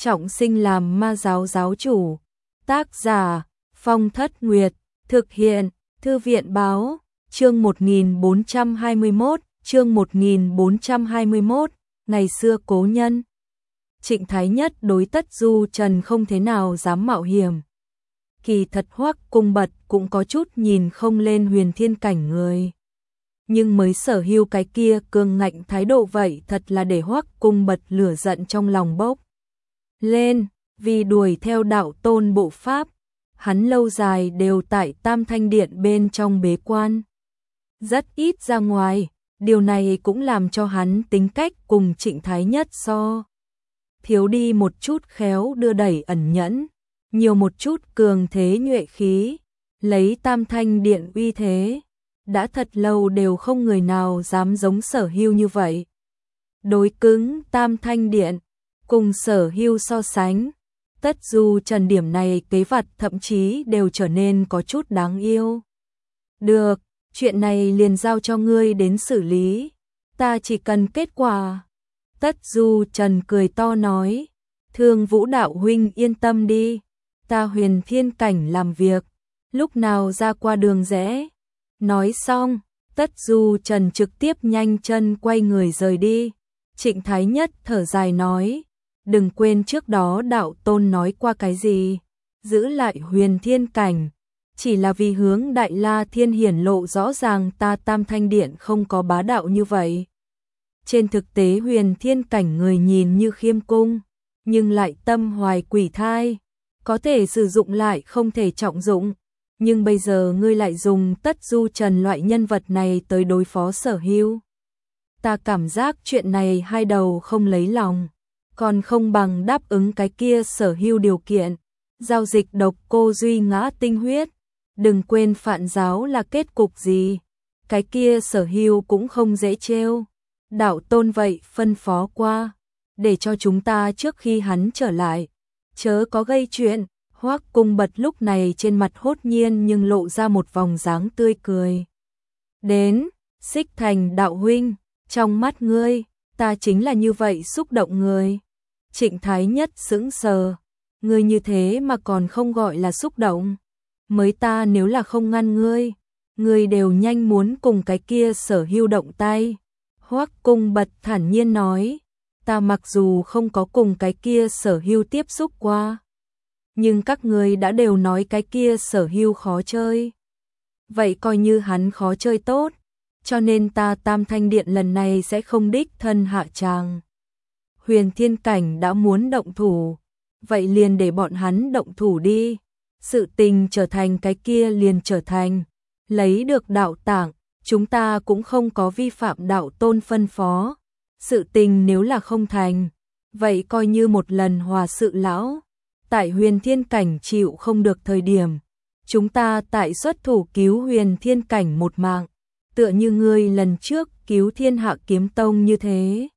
trọng sinh làm ma giáo giáo chủ. Tác giả Phong Thất Nguyệt. Thực hiện Thư viện báo. Chương 1421. Chương 1421. Ngày xưa cố nhân. Trịnh Thái Nhất đối Tất Du Trần không thế nào dám mạo hiểm. Kỳ thật Hoắc Cung Bật cũng có chút nhìn không lên Huyền Thiên Cảnh người. Nhưng mới sở hữu cái kia cường ngạnh thái độ vậy thật là để Hoắc Cung Bật lửa giận trong lòng bốc lên, vì đuổi theo đạo tôn bộ pháp, hắn lâu dài đều tại Tam Thanh Điện bên trong bế quan. Rất ít ra ngoài, điều này cũng làm cho hắn tính cách cùng Trịnh Thái Nhất so thiếu đi một chút khéo đưa đẩy ẩn nhẫn, nhiều một chút cường thế nhuệ khí, lấy Tam Thanh Điện uy thế. Đã thật lâu đều không người nào dám giống Sở Hưu như vậy. Đối cứng Tam Thanh Điện, cùng Sở Hưu so sánh, Tất Du Trần điểm này kế vặt thậm chí đều trở nên có chút đáng yêu. Được, chuyện này liền giao cho ngươi đến xử lý, ta chỉ cần kết quả. Tất Du Trần cười to nói, Thương Vũ đạo huynh yên tâm đi, ta Huyền Thiên Cảnh làm việc, lúc nào ra qua đường rẽ. Nói xong, Tất Du Trần trực tiếp nhanh chân quay người rời đi. Trịnh Thái Nhất thở dài nói, đừng quên trước đó đạo tôn nói qua cái gì, giữ lại Huyền Thiên Cảnh, chỉ là vì hướng Đại La Thiên hiển lộ rõ ràng ta Tam Thanh Điện không có bá đạo như vậy. Trên thực tế Huyền Thiên Cảnh người nhìn như khiêm cung, nhưng lại tâm hoài quỷ thai, có thể sử dụng lại không thể trọng dụng. Nhưng bây giờ ngươi lại dùng Tất Du Trần loại nhân vật này tới đối phó Sở Hưu. Ta cảm giác chuyện này hai đầu không lấy lòng, còn không bằng đáp ứng cái kia Sở Hưu điều kiện, giao dịch độc cô duy ngã tinh huyết. Đừng quên Phạn giáo là kết cục gì, cái kia Sở Hưu cũng không dễ trêu. Đạo tôn vậy phân phó qua, để cho chúng ta trước khi hắn trở lại, chớ có gây chuyện. Hoắc Cung Bật lúc này trên mặt hốt nhiên nhưng lộ ra một vòng dáng tươi cười. Đến, Xích Thành đạo huynh, trong mắt ngươi, ta chính là như vậy xúc động người. Trịnh Thái Nhất sững sờ, ngươi như thế mà còn không gọi là xúc động. Mới ta nếu là không ngăn ngươi đều nhanh muốn cùng cái kia Sở Hưu động tay. Hoắc Cung Bật thản nhiên nói, ta mặc dù không có cùng cái kia Sở Hưu tiếp xúc qua, nhưng các ngươi đã đều nói cái kia Sở Hưu khó chơi. Vậy coi như hắn khó chơi tốt, cho nên ta Tam Thanh Điện lần này sẽ không đích thân hạ tràng. Huyền Thiên Cảnh đã muốn động thủ, vậy liền để bọn hắn động thủ đi. Sự tình trở thành cái kia liền trở thành, lấy được đạo tạng, chúng ta cũng không có vi phạm đạo tôn phân phó. Sự tình nếu là không thành, vậy coi như một lần hòa sự lão. Tại Huyền Thiên Cảnh chịu không được thời điểm, chúng ta tại xuất thủ cứu Huyền Thiên Cảnh một mạng, tựa như ngươi lần trước cứu Thiên Hạ Kiếm Tông như thế.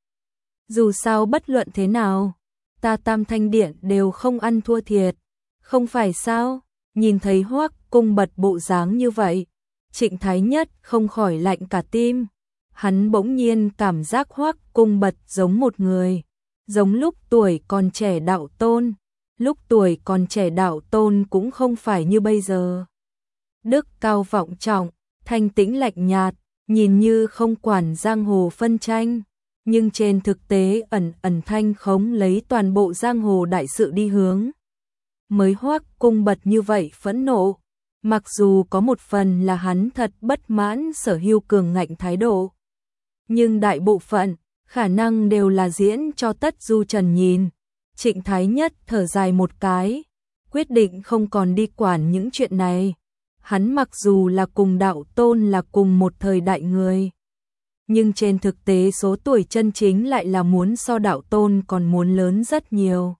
Dù sao bất luận thế nào, ta Tam Thanh Điện đều không ăn thua thiệt, không phải sao? Nhìn thấy Hoắc Cung Bật bộ dáng như vậy, Trịnh Thái Nhất không khỏi lạnh cả tim. Hắn bỗng nhiên cảm giác Hoắc Cung Bật giống một người, giống lúc tuổi còn trẻ đạo tôn. Lúc tuổi còn trẻ đạo tôn cũng không phải như bây giờ. Đức cao vọng trọng, thanh tĩnh lạnh nhạt, nhìn như không quản giang hồ phân tranh, nhưng trên thực tế ẩn ẩn thanh khống lấy toàn bộ giang hồ đại sự đi hướng. Mới Hoắc Cung Bật như vậy phẫn nộ, mặc dù có một phần là hắn thật bất mãn Sở Hưu cường ngạnh thái độ, nhưng đại bộ phận khả năng đều là diễn cho Tất Du Trần nhìn. Trịnh Thái Nhất thở dài một cái, quyết định không còn đi quản những chuyện này. Hắn mặc dù là cùng đạo tôn là cùng một thời đại người, nhưng trên thực tế số tuổi chân chính lại là muốn so đạo tôn còn muốn lớn rất nhiều.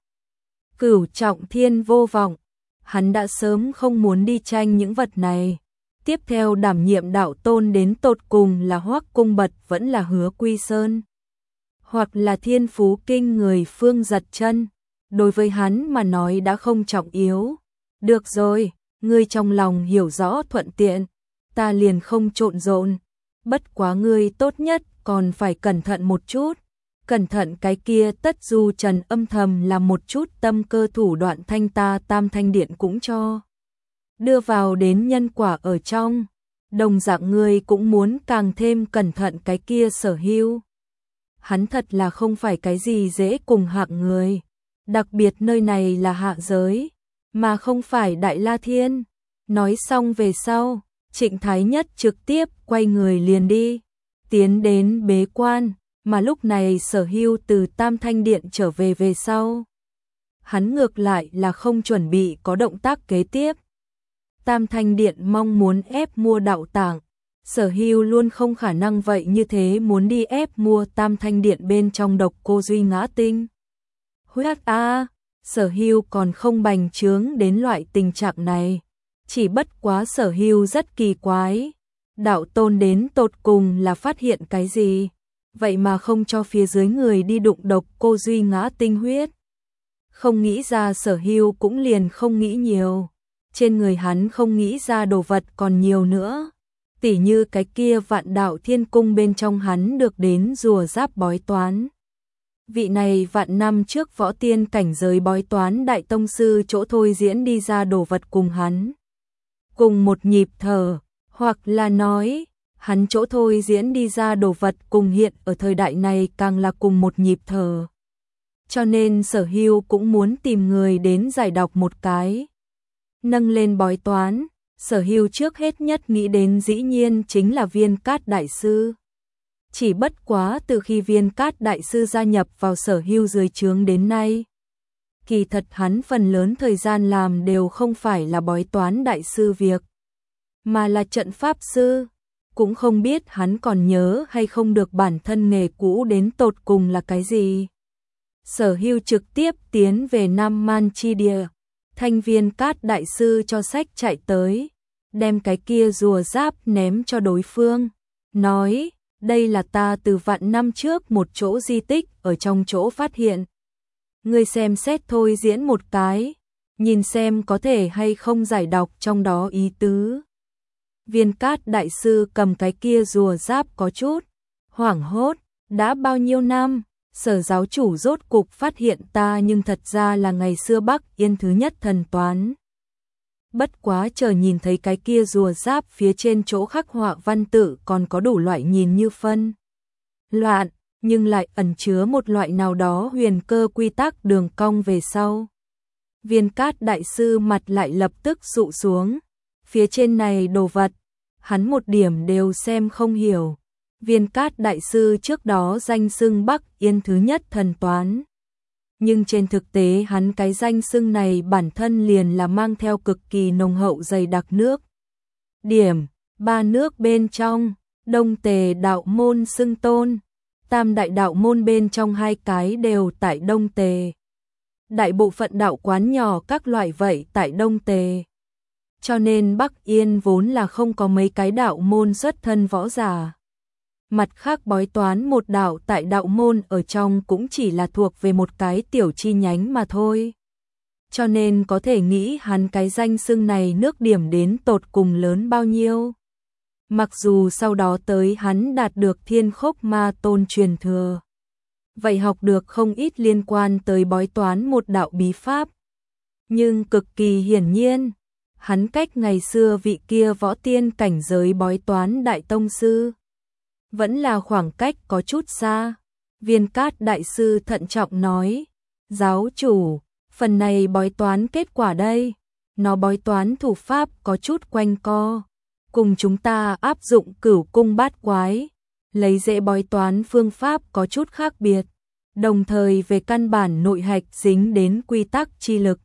Cửu trọng thiên vô vọng, hắn đã sớm không muốn đi tranh những vật này. Tiếp theo đảm nhiệm đạo tôn đến tột cùng là Hoắc Cung Bật vẫn là Hứa Quy Sơn, hoặc là thiên phú kinh người Phương Giật Chân, đối với hắn mà nói đã không trọng yếu. Được rồi, ngươi trong lòng hiểu rõ thuận tiện, ta liền không trộn rộn, bất quá ngươi tốt nhất còn phải cẩn thận một chút. cẩn thận cái kia Tất Du Trần âm thầm làm một chút tâm cơ thủ đoạn thanh ta Tam Thanh Điện cũng cho đưa vào đến nhân quả ở trong. Đồng dạng người cũng muốn càng thêm cẩn thận cái kia Sở Hưu. Hắn thật là không phải cái gì dễ cùng hạng người, đặc biệt nơi này là hạ giới, mà không phải Đại La Thiên. Nói xong về sau, Trịnh Thái Nhất trực tiếp quay người liền đi, tiến đến bế quan, mà lúc này Sở Hưu từ Tam Thanh Điện trở về sau. Hắn ngược lại là không chuẩn bị có động tác kế tiếp. Tam Thanh Điện mong muốn ép mua đạo tàng, Sở Hưu luôn không khả năng vậy như thế muốn đi ép mua Tam Thanh Điện bên trong độc cô duy ngã tinh. Huyết a, Sở Hưu còn không bành trướng đến loại tình trạng này, chỉ bất quá Sở Hưu rất kỳ quái, đạo tôn đến tột cùng là phát hiện cái gì, vậy mà không cho phía dưới người đi đụng độc cô duy ngã tinh huyết. Không nghĩ ra Sở Hưu cũng liền không nghĩ nhiều, trên người hắn không nghĩ ra đồ vật còn nhiều nữa, tỉ như cái kia Vạn Đạo Thiên Cung bên trong hắn được đến rùa giáp bói toán. Vị này vạn năm trước võ tiên cảnh giới bói toán đại tông sư chỗ thôi diễn đi ra đồ vật cùng hắn cùng một nhịp thở, hoặc là nói, hắn chỗ thôi diễn đi ra đồ vật cùng hiện ở thời đại này càng là cùng một nhịp thở. Cho nên Sở Hưu cũng muốn tìm người đến giải đọc một cái. Nâng lên bói toán, Sở Hưu trước hết nhất nghĩ đến dĩ nhiên chính là Viên Cát Đại Sư. Chỉ bất quá từ khi Viên Cát Đại Sư gia nhập vào Sở Hưu dưới trướng đến nay, kỳ thật hắn phần lớn thời gian làm đều không phải là bói toán đại sư việc, mà là trận pháp sư. Cũng không biết hắn còn nhớ hay không được bản thân nghề cũ đến tột cùng là cái gì. Sở Hưu trực tiếp tiến về Nam Man Chi Địa, thanh Viên Cát Đại Sư cho sách chạy tới, đem cái kia rùa giáp ném cho đối phương, nói, đây là ta từ vạn năm trước một chỗ di tích ở trong chỗ phát hiện. Ngươi xem xét thôi diễn một cái, nhìn xem có thể hay không giải đọc trong đó ý tứ. Viên Cát Đại Sư cầm cái kia rùa giáp có chút hoảng hốt, đã bao nhiêu năm, Sở giáo chủ rốt cục phát hiện ta nhưng thật ra là ngày xưa Bắc Yên thứ nhất thần toán. Bất quá chờ nhìn thấy cái kia rùa giáp phía trên chỗ khắc họa văn tự còn có đủ loại nhìn như phân loạn, nhưng lại ẩn chứa một loại nào đó huyền cơ quy tắc đường cong về sau. Viên Cát Đại Sư mặt lại lập tức dụ xuống, phía trên này đồ vật, hắn một điểm đều xem không hiểu. Viên Cát Đại Sư trước đó danh xưng Bắc Yên thứ nhất thần toán, nhưng trên thực tế hắn cái danh xưng này bản thân liền là mang theo cực kỳ nồng hậu dày đặc nước. Điểm, ba nước bên trong, Đông Tề đạo môn xưng tôn, Tam đại đạo môn bên trong hai cái đều tại Đông Tề. Đại bộ phận đạo quán nhỏ các loại vậy tại Đông Tề. Cho nên Bắc Yên vốn là không có mấy cái đạo môn xuất thân võ giả. Mặt khác bói toán một đạo tại đạo môn ở trong cũng chỉ là thuộc về một cái tiểu chi nhánh mà thôi. Cho nên có thể nghĩ hắn cái danh xưng này nước điểm đến tột cùng lớn bao nhiêu. Mặc dù sau đó tới hắn đạt được Thiên Khốc Ma Tôn truyền thừa, vậy học được không ít liên quan tới bói toán một đạo bí pháp. Nhưng cực kỳ hiển nhiên, hắn cách ngày xưa vị kia võ tiên cảnh giới bói toán đại tông sư vẫn là khoảng cách có chút xa. Viên Cát Đại Sư thận trọng nói, giáo chủ, phần này bói toán kết quả đây, nó bói toán thủ pháp có chút quanh co, cùng chúng ta áp dụng Cửu Cung Bát Quái, lấy dễ bói toán phương pháp có chút khác biệt, đồng thời về căn bản nội hạch dính đến quy tắc chi lực,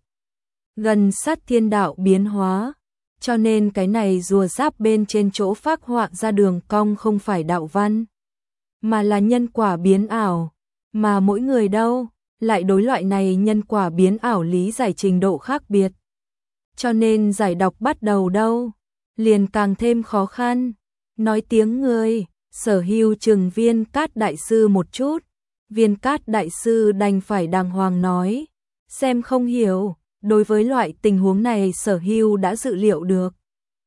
gần sát thiên đạo biến hóa. Cho nên cái này rùa giáp bên trên chỗ phác họa ra đường cong không phải đạo văn, mà là nhân quả biến ảo, mà mỗi người đâu, lại đối loại này nhân quả biến ảo lý giải trình độ khác biệt. Cho nên giải đọc bắt đầu đâu, liền càng thêm khó khăn. Nói tiếng người, Sở Hưu chừng Viên Cát Đại Sư một chút, Viên Cát Đại Sư đành phải đàng hoàng nói, xem không hiểu. Đối với loại tình huống này Sở Hưu đã dự liệu được.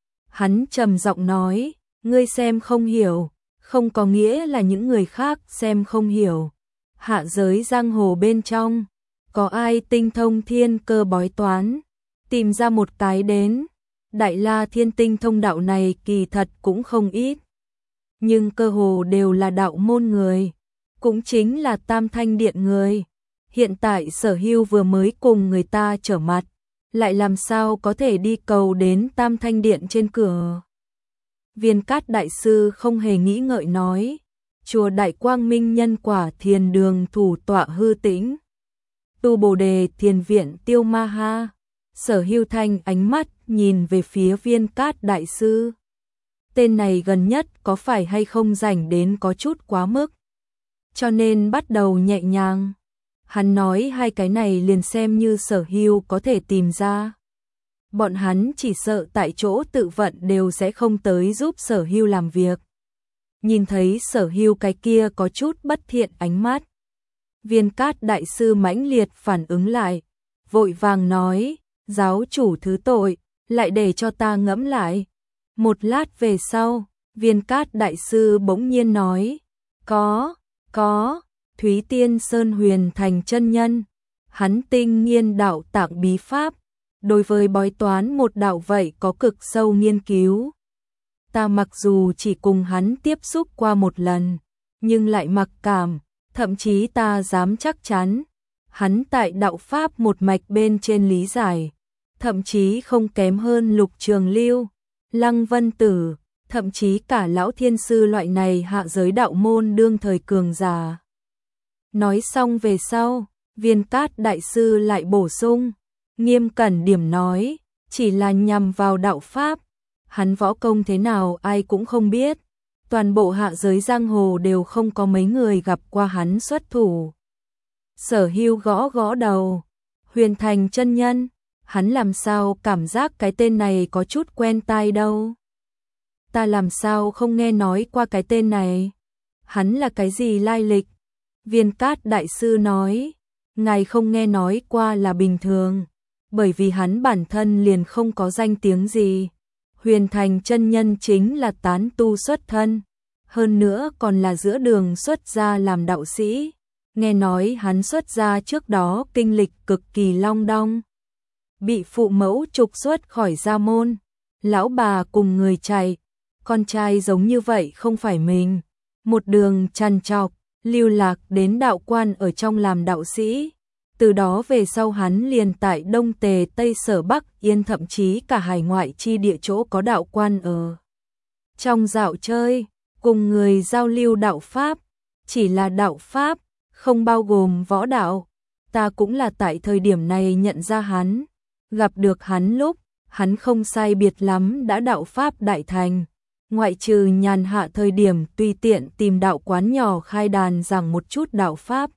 Hắn trầm giọng nói, ngươi xem không hiểu, không có nghĩa là những người khác xem không hiểu. hạ giới giang hồ bên trong, có ai tinh thông thiên cơ bói toán, tìm ra một cái đến. Đại La Thiên Tinh thông đạo này kỳ thật cũng không ít, nhưng cơ hồ đều là đạo môn người, cũng chính là Tam Thanh Điện người. Hiện tại Sở Hưu vừa mới cùng người ta trở mặt, lại làm sao có thể đi cầu đến Tam Thanh Điện trên cửa. Viên Cát đại sư không hề nghĩ ngợi nói, chùa Đại Quang Minh Nhân Quả Thiền Đường thủ tọa Hư Tĩnh, tu Bồ Đề Thiền Viện Tiêu Ma Ha. Sở Hưu Thanh ánh mắt nhìn về phía Viên Cát đại sư. Tên này gần nhất có phải hay không rảnh đến có chút quá mức, cho nên bắt đầu nhẹ nhàng. Hắn nói hai cái này liền xem như Sở Hưu có thể tìm ra. Bọn hắn chỉ sợ tại chỗ tự vận đều sẽ không tới giúp Sở Hưu làm việc. Nhìn thấy Sở Hưu cái kia có chút bất thiện ánh mắt, Viên Cát đại sư mãnh liệt phản ứng lại, vội vàng nói, giáo chủ thứ tội, lại để cho ta ngẫm lại. Một lát về sau, Viên Cát đại sư bỗng nhiên nói, có, Thúy Tiên Sơn Huyền Thành chân nhân, hắn tinh nghiên đạo tạng bí pháp, đối với bói toán một đạo vậy có cực sâu nghiên cứu. Ta mặc dù chỉ cùng hắn tiếp xúc qua một lần, nhưng lại mặc cảm, thậm chí ta dám chắc chắn, hắn tại đạo pháp một mạch bên trên lý giải, thậm chí không kém hơn Lục Trường Lưu, Lăng Vân Tử, thậm chí cả Lão Thiên Sư loại này hạ giới đạo môn đương thời cường giả. Nói xong về sau, Viên Cát đại sư lại bổ sung, nghiêm cẩn điểm nói, chỉ là nhằm vào đạo pháp, hắn võ công thế nào ai cũng không biết, toàn bộ hạ giới giang hồ đều không có mấy người gặp qua hắn xuất thủ. Sở Hưu gõ gõ đầu, Huyền Thành chân nhân, hắn làm sao cảm giác cái tên này có chút quen tai đâu. Ta làm sao không nghe nói qua cái tên này, hắn là cái gì lai lịch? Viên Cát đại sư nói, ngài không nghe nói qua là bình thường, bởi vì hắn bản thân liền không có danh tiếng gì. Huyền Thành chân nhân chính là tán tu xuất thân, hơn nữa còn là giữa đường xuất gia làm đạo sĩ. Nghe nói hắn xuất gia trước đó kinh lịch cực kỳ long đong, bị phụ mẫu trục xuất khỏi gia môn, lão bà cùng người chạy, con trai giống như vậy không phải mình, một đường trằn trọc, lưu lạc đến đạo quan ở trong làm đạo sĩ. Từ đó về sau hắn liền tại Đông Tề Tây Sở Bắc Yên thậm chí cả hải ngoại chi địa chỗ có đạo quan ở trong dạo chơi, cùng người giao lưu đạo pháp, chỉ là đạo pháp, không bao gồm võ đạo. Ta cũng là tại thời điểm này nhận ra hắn, gặp được hắn lúc, hắn không sai biệt lắm đã đạo pháp đại thành, ngoại trừ nhàn hạ thời điểm tùy tiện tìm đạo quán nhỏ khai đàn giảng một chút đạo pháp.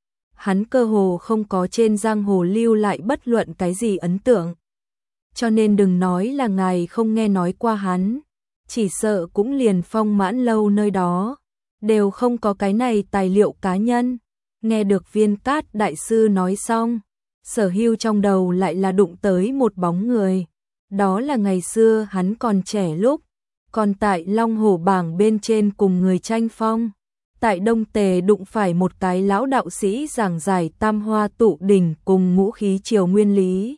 Hắn cơ hồ không có trên giang hồ lưu lại bất luận cái gì ấn tượng. Cho nên đừng nói là ngài không nghe nói qua hắn, chỉ sợ cũng liền Phong Mãn Lâu nơi đó, đều không có cái này tài liệu cá nhân. Nghe được Viên Cát đại sư nói xong, Sở Hưu trong đầu lại là đụng tới một bóng người. Đó là ngày xưa hắn còn trẻ lúc, còn tại Long Hổ bảng bên trên cùng người tranh phong. Tại Đông Tề đụng phải một cái lão đạo sĩ giảng giải tam hoa tụ đỉnh cùng ngũ khí triều nguyên lý.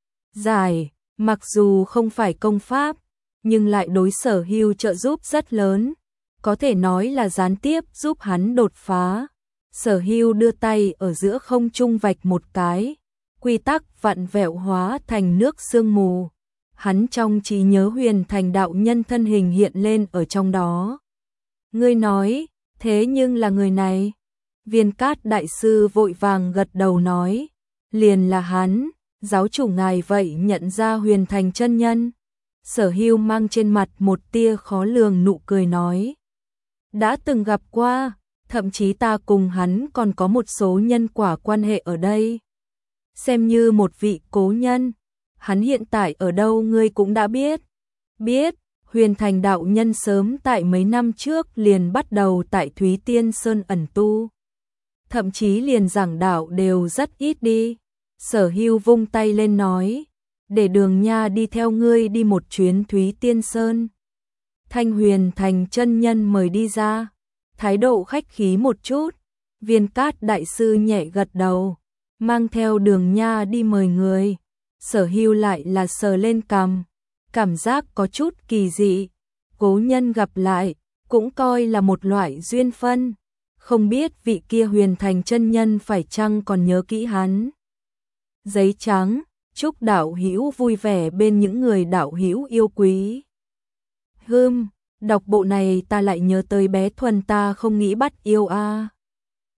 Giải, mặc dù không phải công pháp, nhưng lại đối Sở Hưu trợ giúp rất lớn, có thể nói là gián tiếp giúp hắn đột phá. Sở Hưu đưa tay ở giữa không trung vạch một cái, quy tắc vặn vẹo hóa thành nước sương mù. Hắn trong trí nhớ Huyền Thành đạo nhân thân hình hiện lên ở trong đó. Ngươi nói, thế nhưng là người này. Viên Cát đại sư vội vàng gật đầu nói, liền là hắn, giáo chủ ngài vậy nhận ra Huyền Thành chân nhân. Sở Hưu mang trên mặt một tia khó lường nụ cười nói, đã từng gặp qua, thậm chí ta cùng hắn còn có một số nhân quả quan hệ ở đây. Xem như một vị cố nhân, hắn hiện tại ở đâu ngươi cũng đã biết. Biết, Huyền Thành đạo nhân sớm tại mấy năm trước liền bắt đầu tại Thúy Tiên Sơn ẩn tu. Thậm chí liền giảng đạo đều rất ít đi. Sở Hưu vung tay lên nói, để Đường Nha đi theo ngươi đi một chuyến Thúy Tiên Sơn. Thanh Huyền Thành chân nhân mời đi ra, thái độ khách khí một chút. Viên Cát đại sư nhẹ gật đầu, mang theo Đường Nha đi mời người. Sở Hưu lại là sờ lên cằm, cảm giác có chút kỳ dị. Cố nhân gặp lại, cũng coi là một loại duyên phân. Không biết vị kia Huyền Thành chân nhân phải chăng còn nhớ kỹ hắn. Giấy trắng, chúc đạo hữu vui vẻ bên những người đạo hữu yêu quý. Đọc bộ này ta lại nhớ tới bé Thuần ta không nghĩ bắt yêu a.